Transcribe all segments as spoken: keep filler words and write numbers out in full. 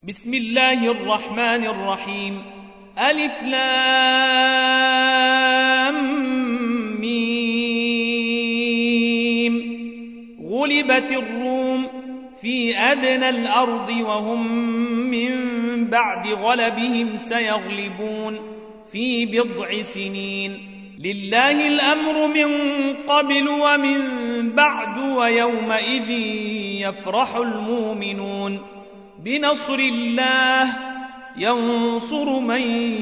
بسم الله الرحمن الرحيم. ألف لام ميم. غلبت الروم في أدنى الأرض وهم من بعد غلبهم سيغلبون في بضع سنين. لله الأمر من قبل ومن بعد ويومئذ يفرح المؤمنون بنصر الله ينصر من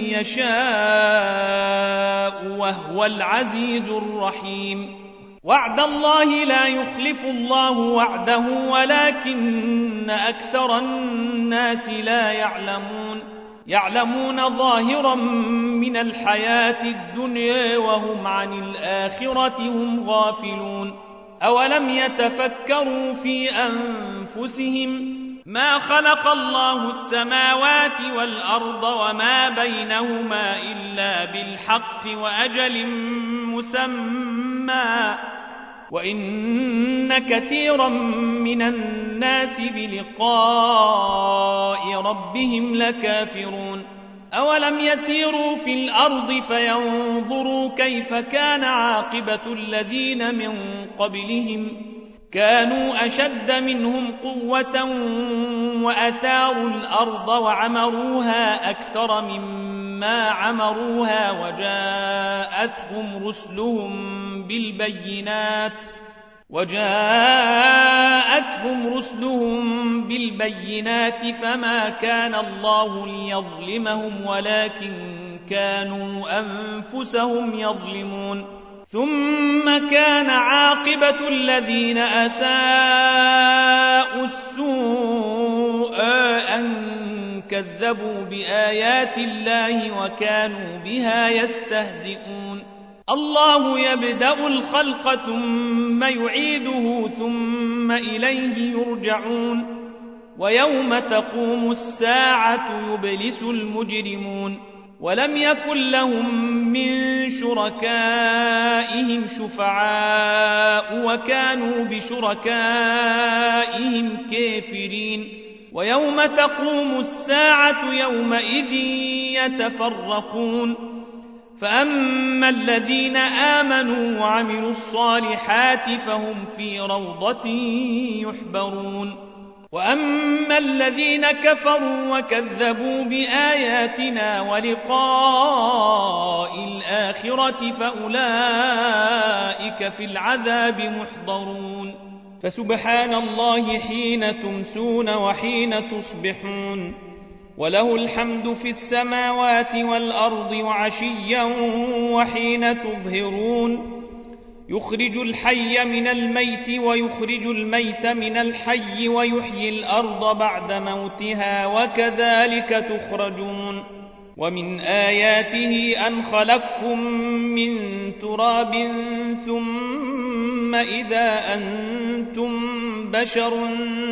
يشاء وهو العزيز الرحيم. وعد الله لا يخلف الله وعده ولكن أكثر الناس لا يعلمون يعلمون ظاهرا من الحياة الدنيا وهم عن الآخرة هم غافلون. أولم يتفكروا في أنفسهم ما خلق الله السماوات والأرض وما بينهما إلا بالحق وأجل مسمى وإن كثيرا من الناس بلقاء ربهم لكافرون. أولم يسيروا في الأرض فينظروا كيف كان عاقبة الذين من قبلهم كانوا أشد منهم قوة وأثاروا الأرض وعمروها أكثر مما عمروها وجاءتهم رسلهم بالبينات وجاءتهم رسلهم بالبينات فما كان الله ليظلمهم ولكن كانوا أنفسهم يظلمون. ثم كان عاقبة الذين أساءوا السوء أن كذبوا بآيات الله وكانوا بها يستهزئون. الله يبدأ الخلق ثم يعيده ثم إليه يرجعون ويوم تقوم الساعة يبلس المجرمون. ولم يكن لهم من شركائهم شفعاء وكانوا بشركائهم كافرين. ويوم تقوم الساعة يومئذ يتفرقون فأما الذين آمنوا وعملوا الصالحات فهم في روضة يحبرون وأما الذين كفروا وكذبوا بآياتنا ولقاء الآخرة فأولئك في العذاب محضرون. فسبحان الله حين تمسون وحين تصبحون وله الحمد في السماوات والأرض وعشيا وحين تظهرون. يخرج الحي من الميت ويخرج الميت من الحي ويحيي الأرض بعد موتها وكذلك تخرجون. ومن آياته أن خلقكم من تراب ثم إذا أنتم بشر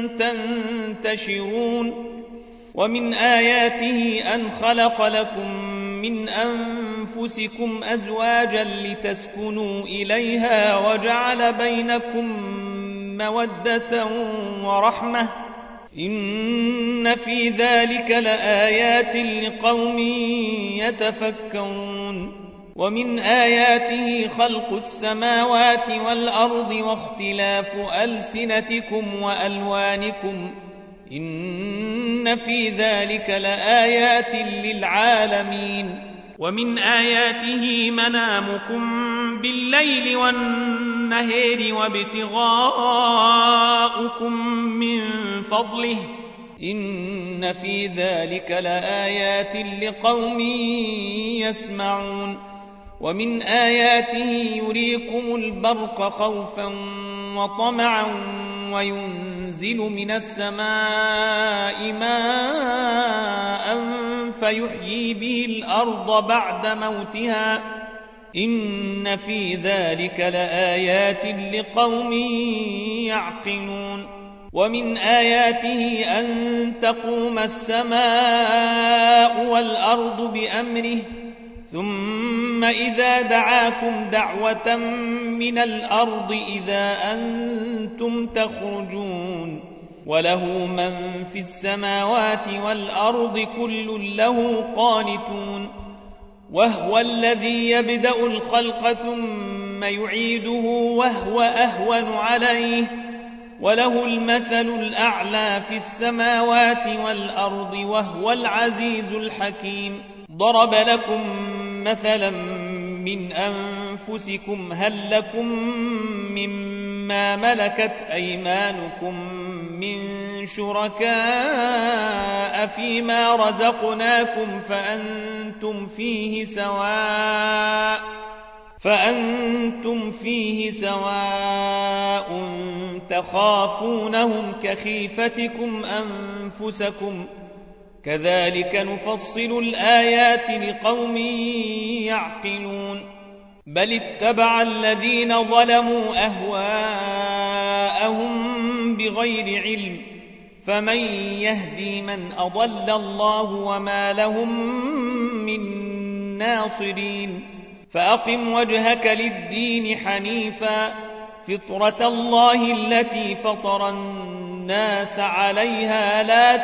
تنتشرون. ومن آياته أن خلق لكم من أنفسكم أزواجا لتسكنوا إليها وجعل بينكم مودة ورحمة إن في ذلك لآيات لقوم يتفكرون. ومن آياته خلق السماوات والأرض واختلاف ألسنتكم وألوانكم إن في ذلك لآيات للعالمين. ومن آياته منامكم بالليل والنهار وابتغاؤكم من فضله إن في ذلك لآيات لقوم يسمعون. ومن آياته يريكم البرق خوفا وطمعا وينزل من السماء ماء فيحيي به الأرض بعد موتها إن في ذلك لآيات لقوم يعقلون. ومن آياته أن تقوم السماء والأرض بأمره ثم إذا دعاكم دعوة من الأرض إذا أنتم تخرجون وله من في السماوات والأرض كل له قانتون وهو الذي يبدأ الخلق ثم يعيده وهو أهون عليه وله المثل الأعلى في السماوات والأرض وهو العزيز الحكيم. ضرب لكم مثلا من أنفسكم هل لكم مما ملكت أيمانكم من شركاء فيما رزقناكم فأنتم فيه سواء فأنتم فيه سواء تخافونهم كخيفتكم أنفسكم كذلك نفصل الآيات لقوم يعقلون. بل اتبع الذين ظلموا أهواءهم بغير علم فمن يهدي من أضل الله وما لهم من ناصرين. فأقم وجهك للدين حنيفا فطرة الله التي فطر الناس عليها لا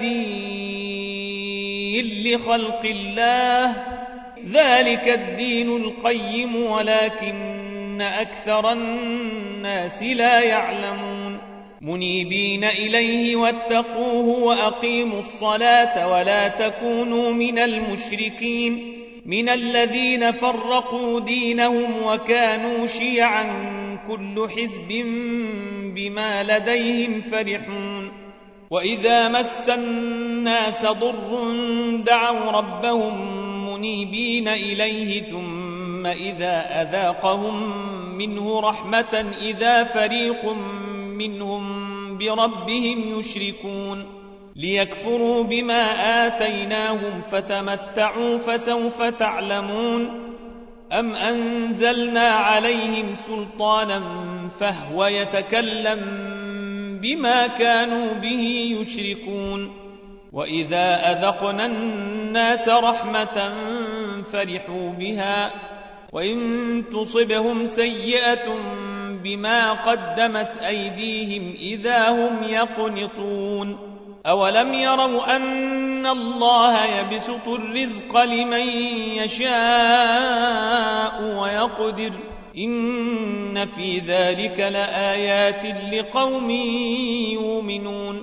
تبديل لخلق الله ذلك الدين القيم ولكن أكثر الناس لا يعلمون. منيبين إليه واتقوه وأقيموا الصلاة ولا تكونوا من المشركين من الذين فرقوا دينهم وكانوا شيعا كل حزب بما لديهم فرحون. وإذا مس الناس ضر دعوا ربهم منيبين إليه ثم إذا أذاقهم منه رحمة إذا فريق منهم بربهم يشركون. ليكفروا بما آتيناهم فتمتعوا فسوف تعلمون. أم أنزلنا عليهم سلطانا فهو يتكلم بما كانوا به يشركون. وإذا أذقنا الناس رحمة فرحوا بها وإن تصبهم سيئة بما قدمت أيديهم إذا هم يقنطون. أولم يروا أن الله يبسط الرزق لمن يشاء ويقدر إن في ذلك لآيات لقوم يؤمنون.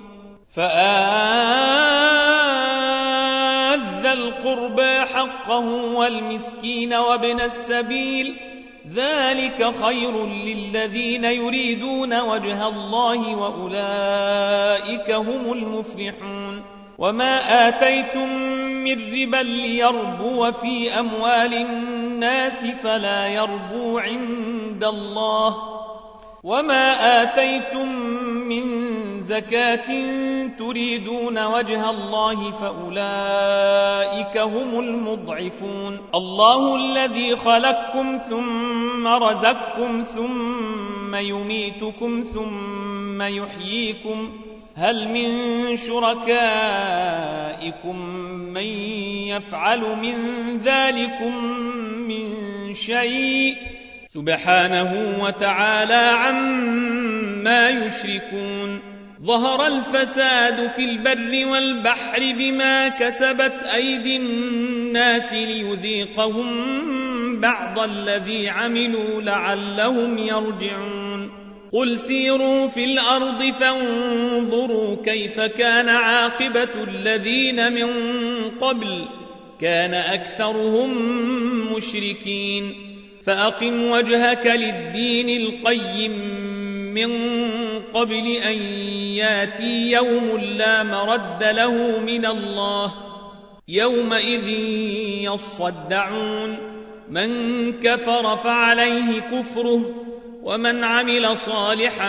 فآت ذا القربى حقه والمسكين وابن السبيل ذلك خير للذين يريدون وجه الله وأولئك هم المفلحون. وما آتيتم من ربا ليربو في أموال الناس فلا يربو عند الله وما آتيتم من زكاة تريدون وجه الله فأولئك هم المضعفون. الله الذي خلقكم ثم رزقكم ثم يميتكم ثم يحييكم هل من شركائكم من يفعل من ذلكم من شيء سبحانه وتعالى عما يشركون. ظهر الفساد في البر والبحر بما كسبت أيدي الناس ليذيقهم بعض الذي عملوا لعلهم يرجعون. قل سيروا في الأرض فانظروا كيف كان عاقبة الذين من قبل كان أكثرهم مشركين. فأقم وجهك للدين القيم من قبل أن ياتي يوم لا مرد له من الله يومئذ يصدعون. من كفر فعليه كفره ومن عمل صالحا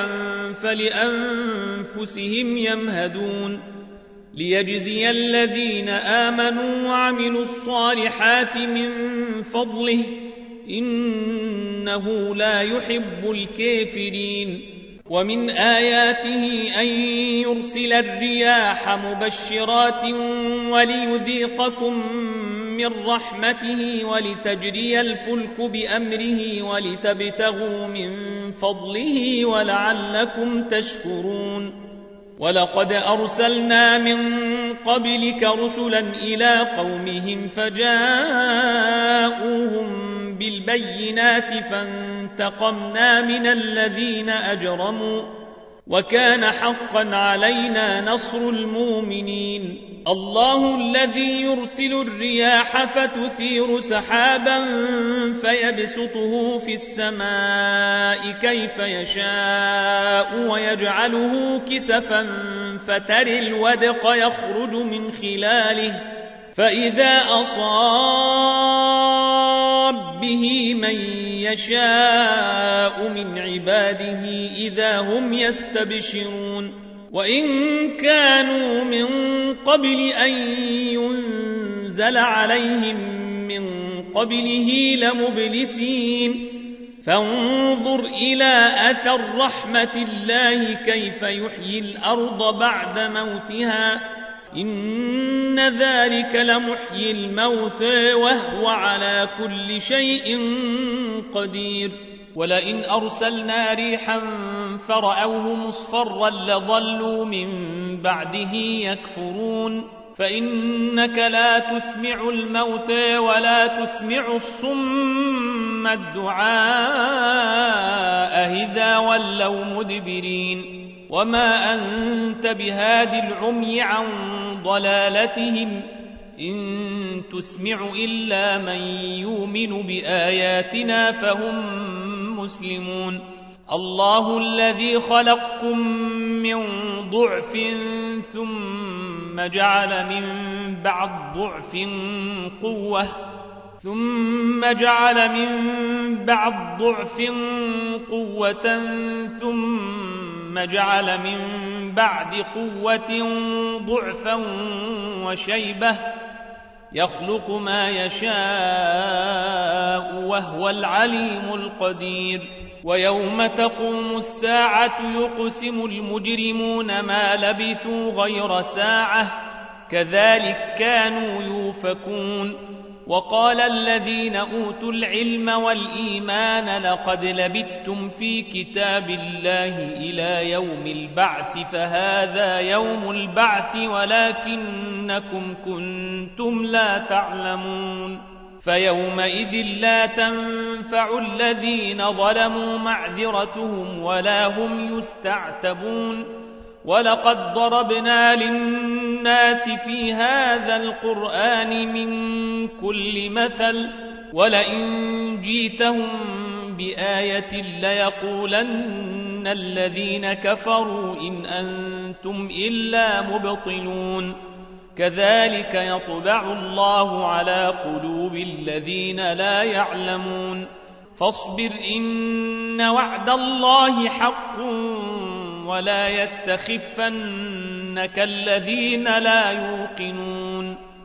فلأنفسهم يمهدون. ليجزي الذين آمنوا وعملوا الصالحات من فضله إنه لا يحب الكافرين. ومن آياته أن يرسل الرياح مبشرات وليذيقكم من رحمته ولتجري الفلك بأمره ولتبتغوا من فضله ولعلكم تشكرون. ولقد أرسلنا من قبلك رسلا إلى قومهم فجاءوهم بالبينات فانتقمنا من الذين أجرموا وكان حقا علينا نصر المؤمنين. الله الذي يرسل الرياح فتثير سحابا فيبسطه في السماء كيف يشاء ويجعله كسفا فترى الودق يخرج من خلاله فإذا أصاب به من يشاء من عباده إذا هم يستبشرون. وإن كانوا من قبل أن ينزل عليهم من قبله لمبلسين فانظر إلى أثر رحمة الله كيف يحيي الأرض بعد موتها إن ذلك لمحيي الموت وهو على كل شيء قدير. ولئن أرسلنا ريحا فرأوه مصفرا لظلوا من بعده يكفرون فإنك لا تسمع الموت ولا تسمع الصم الدعاء إذا ولوا مدبرين. وما أنت بهاد العمي عن ضلالتهم إن تسمع إلا من يؤمن بآياتنا فهم مسلمون. الله الذي خلقكم من ضعف ثم جعل من بعد ضعف قوة ثم جعل من بعد ضعف قوة ثم جعل من بعد قوة ضعفا وشيبة يخلق ما يشاء وهو العليم القدير. ويوم تقوم الساعة يقسم المجرمون ما لبثوا غير ساعة كذلك كانوا يؤفكون. وقال الذين أوتوا العلم والإيمان لقد لبثتم في كتاب الله إلى يوم البعث فهذا يوم البعث ولكنكم كنتم لا تعلمون. فيومئذ لا تنفع الذين ظلموا معذرتهم ولا هم يستعتبون. ولقد ضربنا للناس في هذا القرآن من كل مثل ولئن جيتهم بآية ليقولن الذين كفروا إن أنتم إلا مبطلون. كذلك يطبع الله على قلوب الذين لا يعلمون. فاصبر إن وعد الله حق ولا يستخفنك الذين لا يوقنون.